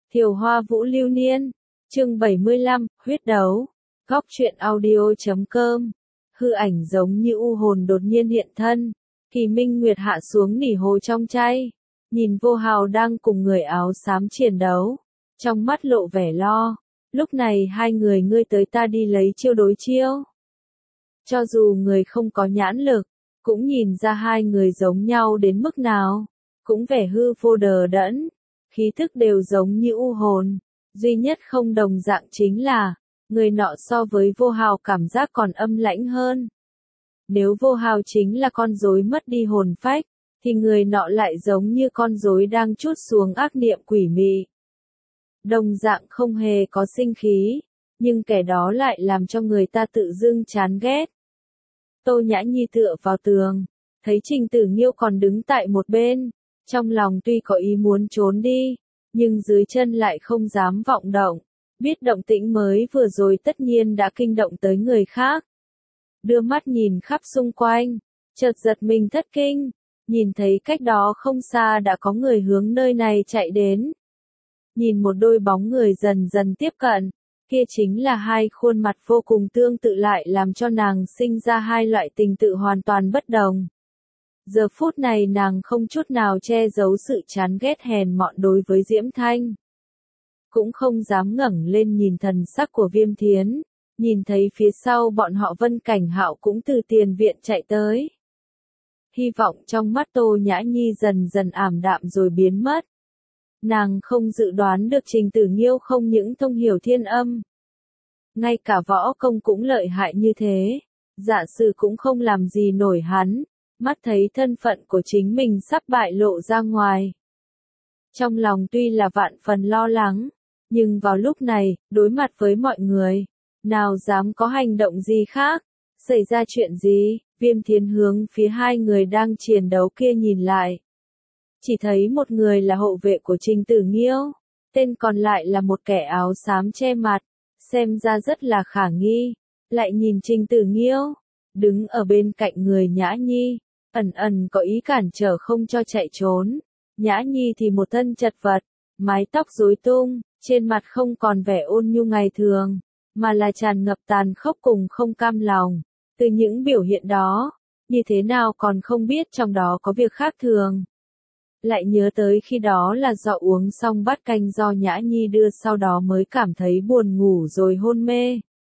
Thiều Hoa Vũ Lưu Niên, chương 75, huyết đấu, góc truyện audio.com. Hư ảnh giống như u hồn đột nhiên hiện thân, Kỳ Minh Nguyệt hạ xuống nỉ hồ trong chay, nhìn Vô Hào đang cùng người áo xám chiến đấu, trong mắt lộ vẻ lo, lúc này hai người ngươi tới ta đi lấy chiêu đối chiêu. Cho dù người không có nhãn lực, cũng nhìn ra hai người giống nhau đến mức nào, cũng vẻ hư vô đờ đẫn, khí thức đều giống như u hồn, duy nhất không đồng dạng chính là, người nọ so với Vô Hào cảm giác còn âm lãnh hơn. Nếu Vô Hào chính là con rối mất đi hồn phách, thì người nọ lại giống như con rối đang trút xuống ác niệm quỷ mị. Đồng dạng không hề có sinh khí, nhưng kẻ đó lại làm cho người ta tự dưng chán ghét. Tô Nhã Nhi tựa vào tường, thấy Trình Tử Nghiêu còn đứng tại một bên, trong lòng tuy có ý muốn trốn đi, nhưng dưới chân lại không dám vọng động, biết động tĩnh mới vừa rồi tất nhiên đã kinh động tới người khác. Đưa mắt nhìn khắp xung quanh, chợt giật mình thất kinh, nhìn thấy cách đó không xa đã có người hướng nơi này chạy đến. Nhìn một đôi bóng người dần dần tiếp cận, kia chính là hai khuôn mặt vô cùng tương tự lại làm cho nàng sinh ra hai loại tình tự hoàn toàn bất đồng. Giờ phút này nàng không chút nào che giấu sự chán ghét hèn mọn đối với Diễm Thanh. Cũng không dám ngẩng lên nhìn thần sắc của Viêm Thiến, nhìn thấy phía sau bọn họ Vân Cảnh Hạo cũng từ tiền viện chạy tới. Hy vọng trong mắt Tô Nhã Nhi dần dần ảm đạm rồi biến mất. Nàng không dự đoán được Trình Tử Nghiêu không những thông hiểu thiên âm. Ngay cả võ công cũng lợi hại như thế, giả sử cũng không làm gì nổi hắn, mắt thấy thân phận của chính mình sắp bại lộ ra ngoài. Trong lòng tuy là vạn phần lo lắng, nhưng vào lúc này, đối mặt với mọi người, nào dám có hành động gì khác, xảy ra chuyện gì, Viêm Thiến hướng phía hai người đang chiến đấu kia nhìn lại. Chỉ thấy một người là hộ vệ của Trình Tử Nghiêu, tên còn lại là một kẻ áo xám che mặt, xem ra rất là khả nghi, lại nhìn Trình Tử Nghiêu, đứng ở bên cạnh người Nhã Nhi, ẩn ẩn có ý cản trở không cho chạy trốn. Nhã Nhi thì một thân chật vật, mái tóc rối tung, trên mặt không còn vẻ ôn nhu ngày thường, mà là tràn ngập tàn khốc cùng không cam lòng. Từ những biểu hiện đó, như thế nào còn không biết trong đó có việc khác thường. Lại nhớ tới khi đó là do uống xong bát canh do Nhã Nhi đưa sau đó mới cảm thấy buồn ngủ rồi hôn mê.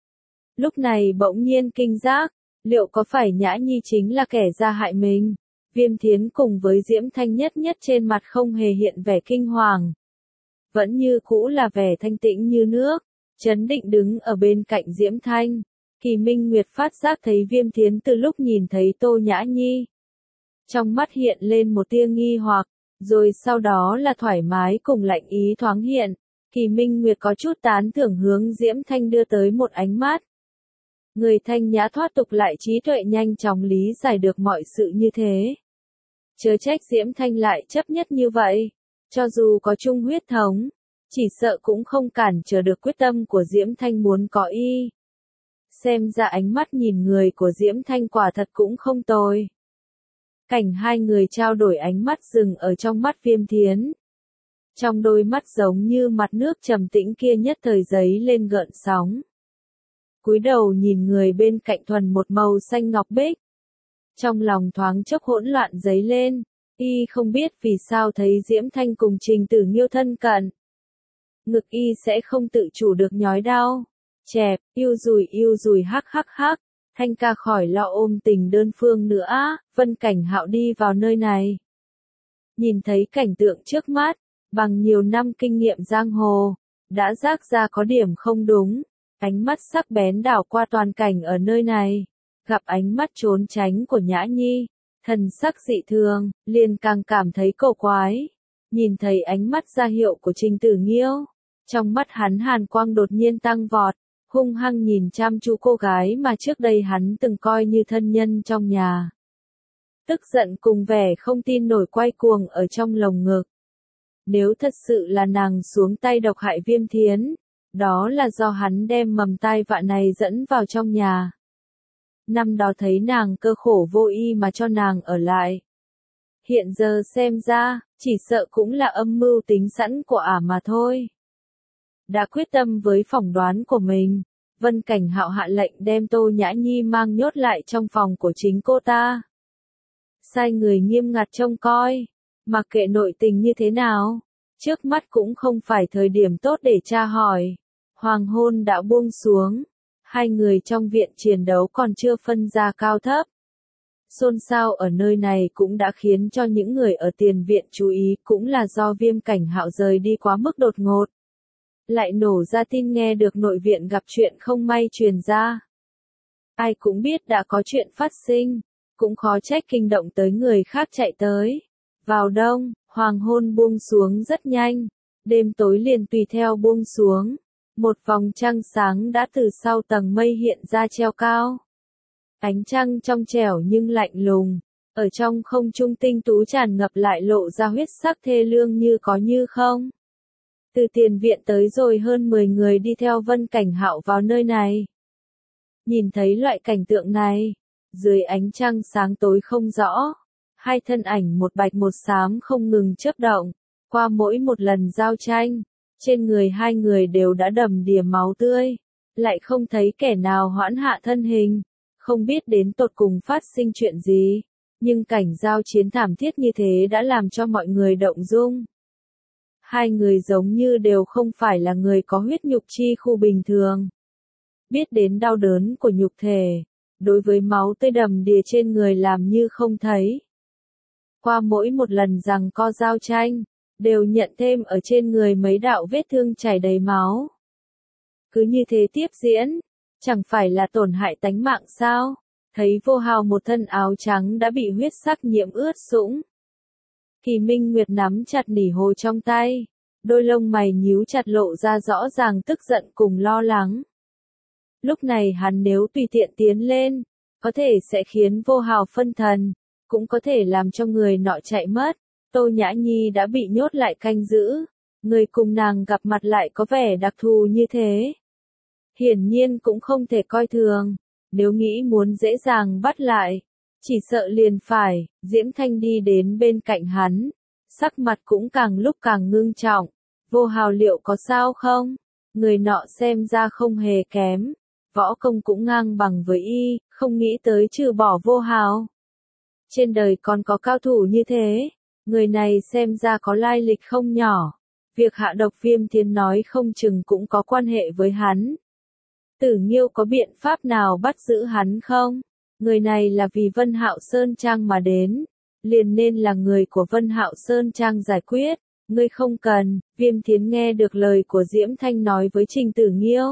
Lúc này bỗng nhiên kinh giác, liệu có phải Nhã Nhi chính là kẻ ra hại mình? Viêm Thiến cùng với Diễm Thanh nhất trên mặt không hề hiện vẻ kinh hoàng. Vẫn như cũ là vẻ thanh tĩnh như nước, trấn định đứng ở bên cạnh Diễm Thanh. Kỳ Minh Nguyệt phát giác thấy Viêm Thiến từ lúc nhìn thấy Tô Nhã Nhi. Trong mắt hiện lên một tia nghi hoặc, rồi sau đó là thoải mái cùng lạnh ý thoáng hiện. Kỳ Minh Nguyệt có chút tán thưởng hướng Diễm Thanh đưa tới một ánh mắt. Người thanh nhã thoát tục lại trí tuệ nhanh chóng lý giải được mọi sự như thế. Chớ trách Diễm Thanh lại chấp nhất như vậy, cho dù có chung huyết thống, chỉ sợ cũng không cản trở được quyết tâm của Diễm Thanh muốn có y. Xem ra ánh mắt nhìn người của Diễm Thanh quả thật cũng không tồi. Cảnh hai người trao đổi ánh mắt dừng ở trong mắt Viêm Thiến. Trong đôi mắt giống như mặt nước trầm tĩnh kia nhất thời giấy lên gợn sóng. Cúi đầu nhìn người bên cạnh thuần một màu xanh ngọc bích. Trong lòng thoáng chốc hỗn loạn dấy lên, y không biết vì sao thấy Diễm Thanh cùng Trình Tử Nghiêu thân cận. Ngực y sẽ không tự chủ được nhói đau. Chẹp, yêu rùi hắc hắc hắc, Thanh ca khỏi lo ôm tình đơn phương nữa, Vân Cảnh Hạo đi vào nơi này. Nhìn thấy cảnh tượng trước mắt, bằng nhiều năm kinh nghiệm giang hồ, đã rác ra có điểm không đúng, ánh mắt sắc bén đảo qua toàn cảnh ở nơi này, gặp ánh mắt trốn tránh của Nhã Nhi, thần sắc dị thường, liền càng cảm thấy cổ quái, nhìn thấy ánh mắt ra hiệu của Trình Tử Nghiêu, trong mắt hắn hàn quang đột nhiên tăng vọt. Hung hăng nhìn chăm chú cô gái mà trước đây hắn từng coi như thân nhân trong nhà. Tức giận cùng vẻ không tin nổi quay cuồng ở trong lồng ngực. Nếu thật sự là nàng xuống tay độc hại Viêm Thiến, đó là do hắn đem mầm tai vạ này dẫn vào trong nhà. Năm đó thấy nàng cơ khổ vô y mà cho nàng ở lại. Hiện giờ xem ra, chỉ sợ cũng là âm mưu tính sẵn của ả mà thôi. đã quyết tâm với phỏng đoán của mình, Vân Cảnh Hạo hạ lệnh đem Tô Nhã Nhi mang nhốt lại trong phòng của chính cô ta. Sai người nghiêm ngặt trông coi, mặc kệ nội tình như thế nào, trước mắt cũng không phải thời điểm tốt để tra hỏi. Hoàng hôn đã buông xuống, hai người trong viện chiến đấu còn chưa phân ra cao thấp. Xôn xao ở nơi này cũng đã khiến cho những người ở tiền viện chú ý, cũng là do Viêm Cảnh Hạo rời đi quá mức đột ngột. Lại nổ ra tin nghe được nội viện gặp chuyện không may truyền ra. Ai cũng biết đã có chuyện phát sinh, cũng khó trách kinh động tới người khác chạy tới. Vào đông, hoàng hôn buông xuống rất nhanh, đêm tối liền tùy theo buông xuống. Một vòng trăng sáng đã từ sau tầng mây hiện ra treo cao. Ánh trăng trong trẻo nhưng lạnh lùng, ở trong không trung tinh tú tràn ngập lại lộ ra huyết sắc thê lương như có như không. Từ tiền viện tới rồi hơn 10 người đi theo Vân Cảnh Hạo vào nơi này. Nhìn thấy loại cảnh tượng này, dưới ánh trăng sáng tối không rõ, hai thân ảnh một bạch một xám không ngừng chớp động, qua mỗi một lần giao tranh, trên người hai người đều đã đầm đìa máu tươi, lại không thấy kẻ nào hoãn hạ thân hình, không biết đến tột cùng phát sinh chuyện gì, nhưng cảnh giao chiến thảm thiết như thế đã làm cho mọi người động dung. Hai người giống như đều không phải là người có huyết nhục chi khu bình thường. Biết đến đau đớn của nhục thể, đối với máu tươi đầm đìa trên người làm như không thấy. Qua mỗi một lần giằng co giao tranh, đều nhận thêm ở trên người mấy đạo vết thương chảy đầy máu. Cứ như thế tiếp diễn, chẳng phải là tổn hại tánh mạng sao? Thấy Vô Hào một thân áo trắng đã bị huyết sắc nhiễm ướt sũng. Kỳ Minh Nguyệt nắm chặt nỉ hồ trong tay, đôi lông mày nhíu chặt lộ ra rõ ràng tức giận cùng lo lắng. Lúc này hắn nếu tùy tiện tiến lên, có thể sẽ khiến Vô Hào phân thần, cũng có thể làm cho người nọ chạy mất. Tô Nhã Nhi đã bị nhốt lại canh giữ, người cùng nàng gặp mặt lại có vẻ đặc thù như thế. Hiển nhiên cũng không thể coi thường, nếu nghĩ muốn dễ dàng bắt lại, chỉ sợ liền phải. Diễm Thanh đi đến bên cạnh hắn, sắc mặt cũng càng lúc càng ngưng trọng. Vô Hào liệu có sao không? Người nọ xem ra không hề kém, võ công cũng ngang bằng với y, không nghĩ tới trừ bỏ Vô Hào. Trên đời còn có cao thủ như thế, người này xem ra có lai lịch không nhỏ. Việc hạ độc Viêm Thiến nói không chừng cũng có quan hệ với hắn. Tử Nghiêu có biện pháp nào bắt giữ hắn không? Người này là vì Vân Hạo Sơn Trang mà đến, liền nên là người của Vân Hạo Sơn Trang giải quyết. Ngươi không cần. Viêm Thiến nghe được lời của Diễm Thanh nói với Trình Tử Nghiêu.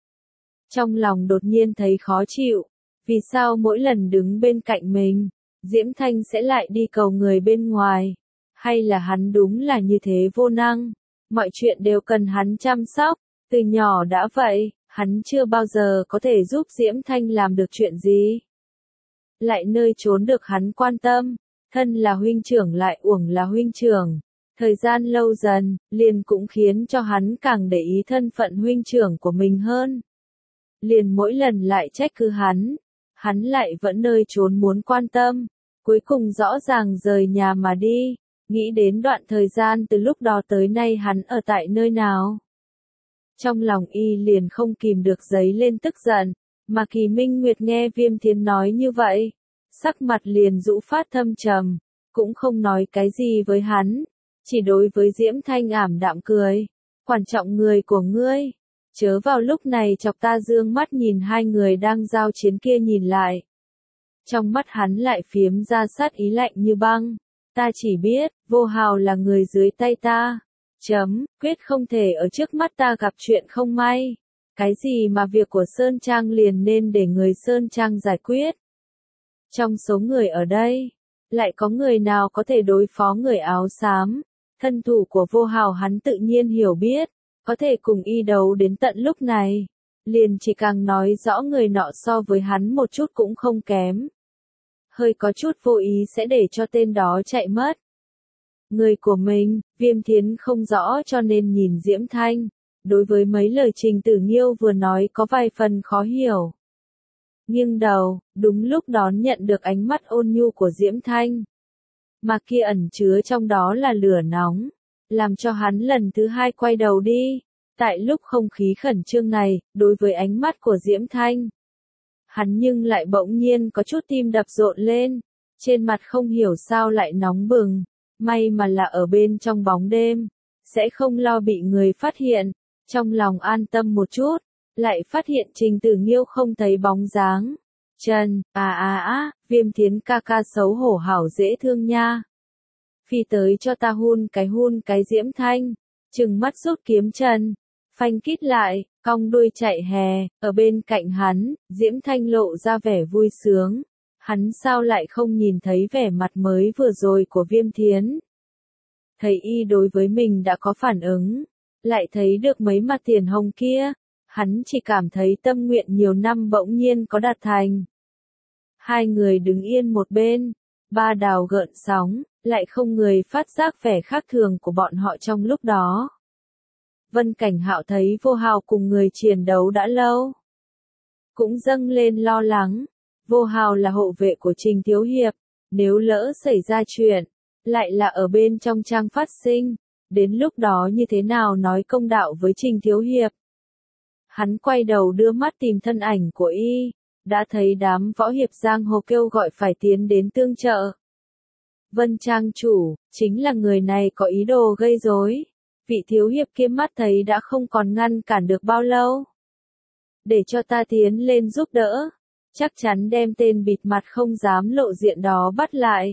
Trong lòng đột nhiên thấy khó chịu, vì sao mỗi lần đứng bên cạnh mình, Diễm Thanh sẽ lại đi cầu người bên ngoài? Hay là hắn đúng là như thế vô năng, mọi chuyện đều cần hắn chăm sóc, từ nhỏ đã vậy, hắn chưa bao giờ có thể giúp Diễm Thanh làm được chuyện gì. Lại nơi trốn được hắn quan tâm, thân là huynh trưởng lại uổng là huynh trưởng. Thời gian lâu dần, liền cũng khiến cho hắn càng để ý thân phận huynh trưởng của mình hơn. Liền mỗi lần lại trách cứ hắn lại vẫn nơi trốn muốn quan tâm, cuối cùng rõ ràng rời nhà mà đi, nghĩ đến đoạn thời gian từ lúc đó tới nay hắn ở tại nơi nào. Trong lòng y liền không kìm được dấy lên tức giận, mà Kỳ Minh Nguyệt nghe Viêm Thiến nói như vậy, sắc mặt liền rũ phát thâm trầm, cũng không nói cái gì với hắn, chỉ đối với Diễm Thanh ảm đạm cười. Quan trọng người của ngươi, chớ vào lúc này chọc ta. Dương mắt nhìn hai người đang giao chiến kia nhìn lại. Trong mắt hắn lại phiếm ra sát ý lạnh như băng. Ta chỉ biết, Vô Hào là người dưới tay ta. Quyết không thể ở trước mắt ta gặp chuyện không may. Cái gì mà việc của Sơn Trang liền nên để người Sơn Trang giải quyết. Trong số người ở đây, lại có người nào có thể đối phó người áo xám? Thân thủ của Vô Hào hắn tự nhiên hiểu biết, có thể cùng y đấu đến tận lúc này, liền chỉ càng nói rõ người nọ so với hắn một chút cũng không kém. Hơi có chút vô ý sẽ để cho tên đó chạy mất. Người của mình, Viêm Thiến không rõ cho nên nhìn Diễm Thanh, đối với mấy lời Trình Tử Nghiêu vừa nói có vài phần khó hiểu. Nghiêng đầu, đúng lúc đón nhận được ánh mắt ôn nhu của Diễm Thanh. Mà kia ẩn chứa trong đó là lửa nóng, làm cho hắn lần thứ hai quay đầu đi. Tại lúc không khí khẩn trương này, đối với ánh mắt của Diễm Thanh, hắn nhưng lại bỗng nhiên có chút tim đập rộn lên, trên mặt không hiểu sao lại nóng bừng, may mà là ở bên trong bóng đêm, sẽ không lo bị người phát hiện, trong lòng an tâm một chút, lại phát hiện Trình Tử Nghiêu không thấy bóng dáng. Trần, Viêm Thiến ca ca xấu hổ hảo dễ thương nha. Phi tới cho ta hun cái Diễm Thanh, trừng mắt rút kiếm Trần, phanh kít lại, cong đuôi chạy hè, ở bên cạnh hắn, Diễm Thanh lộ ra vẻ vui sướng. Hắn sao lại không nhìn thấy vẻ mặt mới vừa rồi của Viêm Thiến? Thấy y đối với mình đã có phản ứng, lại thấy được mấy mặt tiền hồng kia, hắn chỉ cảm thấy tâm nguyện nhiều năm bỗng nhiên có đạt thành. Hai người đứng yên một bên, ba đào gợn sóng, lại không người phát giác vẻ khác thường của bọn họ trong lúc đó. Vân Cảnh Hạo thấy Vô Hào cùng người chiến đấu đã lâu, cũng dâng lên lo lắng. Vô Hào là hộ vệ của Trình Thiếu Hiệp, nếu lỡ xảy ra chuyện, lại là ở bên trong trang phát sinh, đến lúc đó như thế nào nói công đạo với Trình Thiếu Hiệp. Hắn quay đầu đưa mắt tìm thân ảnh của y, đã thấy đám võ hiệp giang hồ kêu gọi phải tiến đến tương trợ. Vân Trang chủ, chính là người này có ý đồ gây rối. Vị thiếu hiệp kia mắt thấy đã không còn ngăn cản được bao lâu. Để cho ta tiến lên giúp đỡ, chắc chắn đem tên bịt mặt không dám lộ diện đó bắt lại.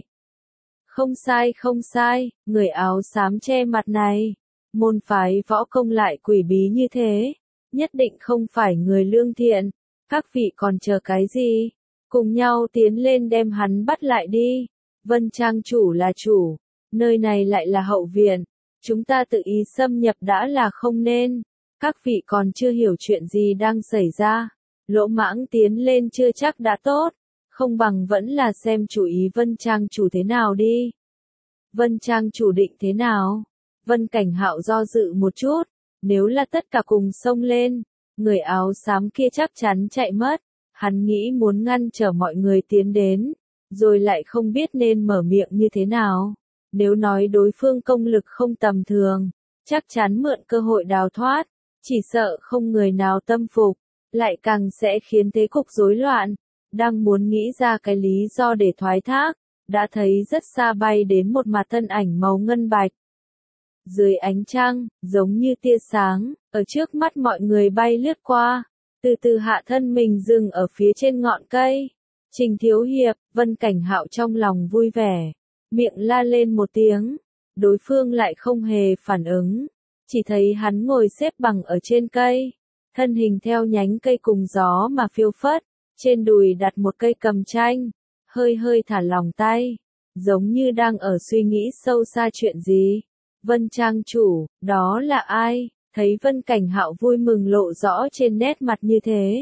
Không sai, người áo xám che mặt này, môn phái võ công lại quỷ bí như thế, nhất định không phải người lương thiện, các vị còn chờ cái gì, cùng nhau tiến lên đem hắn bắt lại đi. Vân Trang chủ là chủ, nơi này lại là hậu viện, chúng ta tự ý xâm nhập đã là không nên, các vị còn chưa hiểu chuyện gì đang xảy ra, lỗ mãng tiến lên chưa chắc đã tốt, không bằng vẫn là xem chủ ý Vân Trang chủ thế nào đi. Vân Trang chủ định thế nào? Vân Cảnh Hạo do dự một chút, nếu là tất cả cùng xông lên, người áo xám kia chắc chắn chạy mất, hắn nghĩ muốn ngăn trở mọi người tiến đến, rồi lại không biết nên mở miệng như thế nào. Nếu nói đối phương công lực không tầm thường, chắc chắn mượn cơ hội đào thoát, chỉ sợ không người nào tâm phục, lại càng sẽ khiến thế cục rối loạn. Đang muốn nghĩ ra cái lý do để thoái thác, đã thấy rất xa bay đến một mặt thân ảnh màu ngân bạch. Dưới ánh trăng, giống như tia sáng, ở trước mắt mọi người bay lướt qua, từ từ hạ thân mình dừng ở phía trên ngọn cây. Trình Thiếu Hiệp, Vân Cảnh Hạo trong lòng vui vẻ, miệng la lên một tiếng, đối phương lại không hề phản ứng, chỉ thấy hắn ngồi xếp bằng ở trên cây, thân hình theo nhánh cây cùng gió mà phiêu phất, trên đùi đặt một cây cầm tranh, hơi hơi thả lỏng tay, giống như đang ở suy nghĩ sâu xa chuyện gì. Vân Trang chủ, đó là ai? Thấy Vân Cảnh Hạo vui mừng lộ rõ trên nét mặt như thế.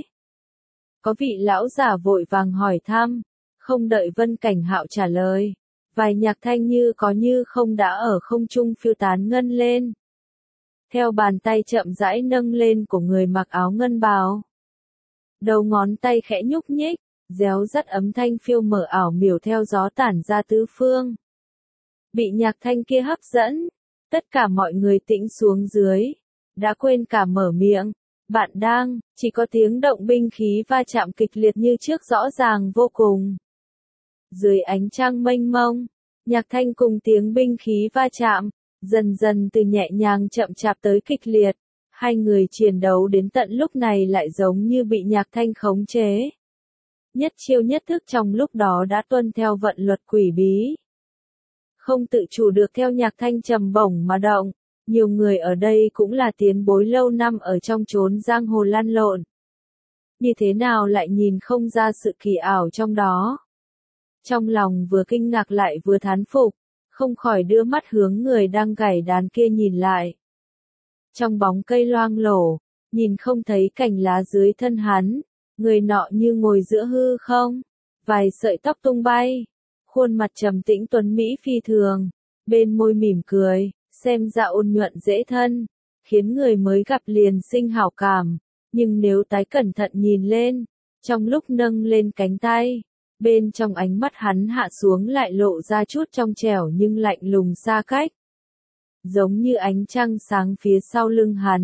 Có vị lão giả vội vàng hỏi thăm, không đợi Vân Cảnh Hạo trả lời, vài nhạc thanh như có như không đã ở không trung phiêu tán ngân lên. Theo bàn tay chậm rãi nâng lên của người mặc áo ngân bào. Đầu ngón tay khẽ nhúc nhích, réo rắt ấm thanh phiêu mở ảo miểu theo gió tản ra tứ phương. Bị nhạc thanh kia hấp dẫn, tất cả mọi người tĩnh xuống dưới, đã quên cả mở miệng. Bạn đang, chỉ có tiếng động binh khí va chạm kịch liệt như trước rõ ràng vô cùng. Dưới ánh trăng mênh mông, nhạc thanh cùng tiếng binh khí va chạm, dần dần từ nhẹ nhàng chậm chạp tới kịch liệt. Hai người chiến đấu đến tận lúc này lại giống như bị nhạc thanh khống chế. Nhất chiêu nhất thức trong lúc đó đã tuân theo vận luật quỷ bí. Không tự chủ được theo nhạc thanh trầm bổng mà động. Nhiều người ở đây cũng là tiền bối lâu năm ở trong chốn giang hồ lăn lộn. Như thế nào lại nhìn không ra sự kỳ ảo trong đó. Trong lòng vừa kinh ngạc lại vừa thán phục, không khỏi đưa mắt hướng người đang gảy đàn kia nhìn lại. Trong bóng cây loang lổ, nhìn không thấy cành lá dưới thân hắn, người nọ như ngồi giữa hư không, vài sợi tóc tung bay, khuôn mặt trầm tĩnh tuấn mỹ phi thường, bên môi mỉm cười. Xem ra ôn nhuận dễ thân, khiến người mới gặp liền sinh hảo cảm, nhưng nếu tái cẩn thận nhìn lên, trong lúc nâng lên cánh tay, bên trong ánh mắt hắn hạ xuống lại lộ ra chút trong trẻo nhưng lạnh lùng xa cách. Giống như ánh trăng sáng phía sau lưng hắn,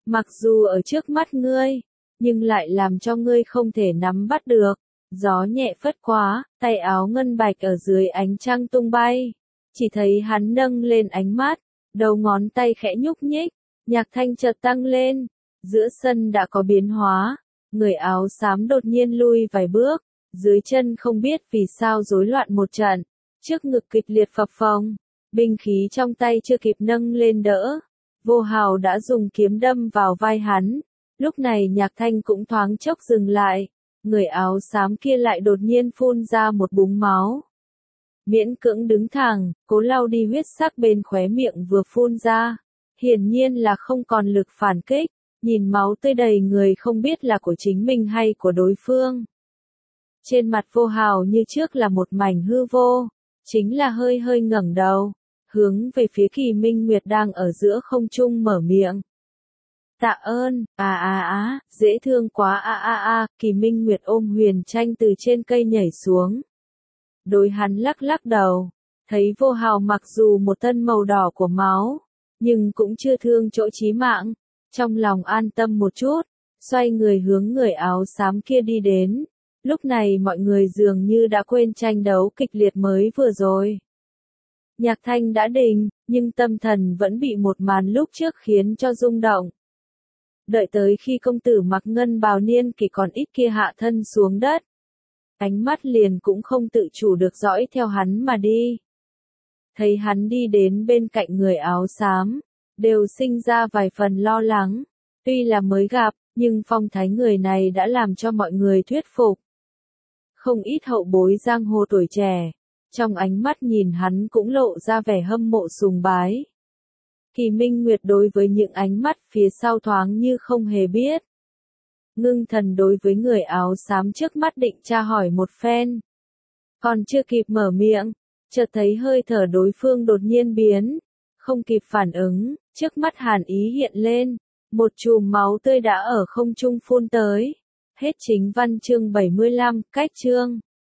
Mặc dù ở trước mắt ngươi, nhưng lại làm cho ngươi không thể nắm bắt được. Gió nhẹ phất quá, tay áo ngân bạch ở dưới ánh trăng tung bay. Chỉ thấy hắn nâng lên ánh mắt, đầu ngón tay khẽ nhúc nhích, nhạc thanh chợt tăng lên. Giữa sân đã có biến hóa, người áo xám đột nhiên lui vài bước, dưới chân không biết vì sao rối loạn một trận, trước ngực kịch liệt phập phồng, binh khí trong tay chưa kịp nâng lên đỡ. Vô Hào đã dùng kiếm đâm vào vai hắn, lúc này Nhạc Thanh cũng thoáng chốc dừng lại, người áo xám kia lại đột nhiên phun ra một búng máu. Miễn cưỡng đứng thẳng, cố lau đi huyết sắc bên khóe miệng vừa phun ra, hiển nhiên là không còn lực phản kích, nhìn máu tươi đầy người không biết là của chính mình hay của đối phương. Trên mặt Vô Hào như trước là một mảnh hư vô, chính là hơi hơi ngẩng đầu, hướng về phía Kỳ Minh Nguyệt đang ở giữa không trung mở miệng. Tạ ơn, dễ thương quá Kỳ Minh Nguyệt ôm Huyền Tranh từ trên cây nhảy xuống. Đối hắn lắc lắc đầu, thấy Vô Hào mặc dù một thân màu đỏ của máu, nhưng cũng chưa thương chỗ chí mạng, trong lòng an tâm một chút, xoay người hướng người áo xám kia đi đến. Lúc này mọi người dường như đã quên tranh đấu kịch liệt mới vừa rồi. Nhạc Thanh đã định, nhưng tâm thần vẫn bị một màn lúc trước khiến cho rung động. Đợi tới khi công tử mặc ngân bào niên kỷ còn ít kia hạ thân xuống đất, ánh mắt liền cũng không tự chủ được dõi theo hắn mà đi. Thấy hắn đi đến bên cạnh người áo xám, đều sinh ra vài phần lo lắng. Tuy là mới gặp, nhưng phong thái người này đã làm cho mọi người thuyết phục. Không ít hậu bối giang hồ tuổi trẻ, trong ánh mắt nhìn hắn cũng lộ ra vẻ hâm mộ sùng bái. Kỳ Minh Nguyệt đối với những ánh mắt phía sau thoáng như không hề biết. Ngưng thần đối với người áo xám trước mắt định tra hỏi một phen. Còn chưa kịp mở miệng, chợt thấy hơi thở đối phương đột nhiên biến. Không kịp phản ứng, trước mắt hàn ý hiện lên. Một chùm máu tươi đã ở không trung phun tới. Hết chính văn chương 75, cách chương.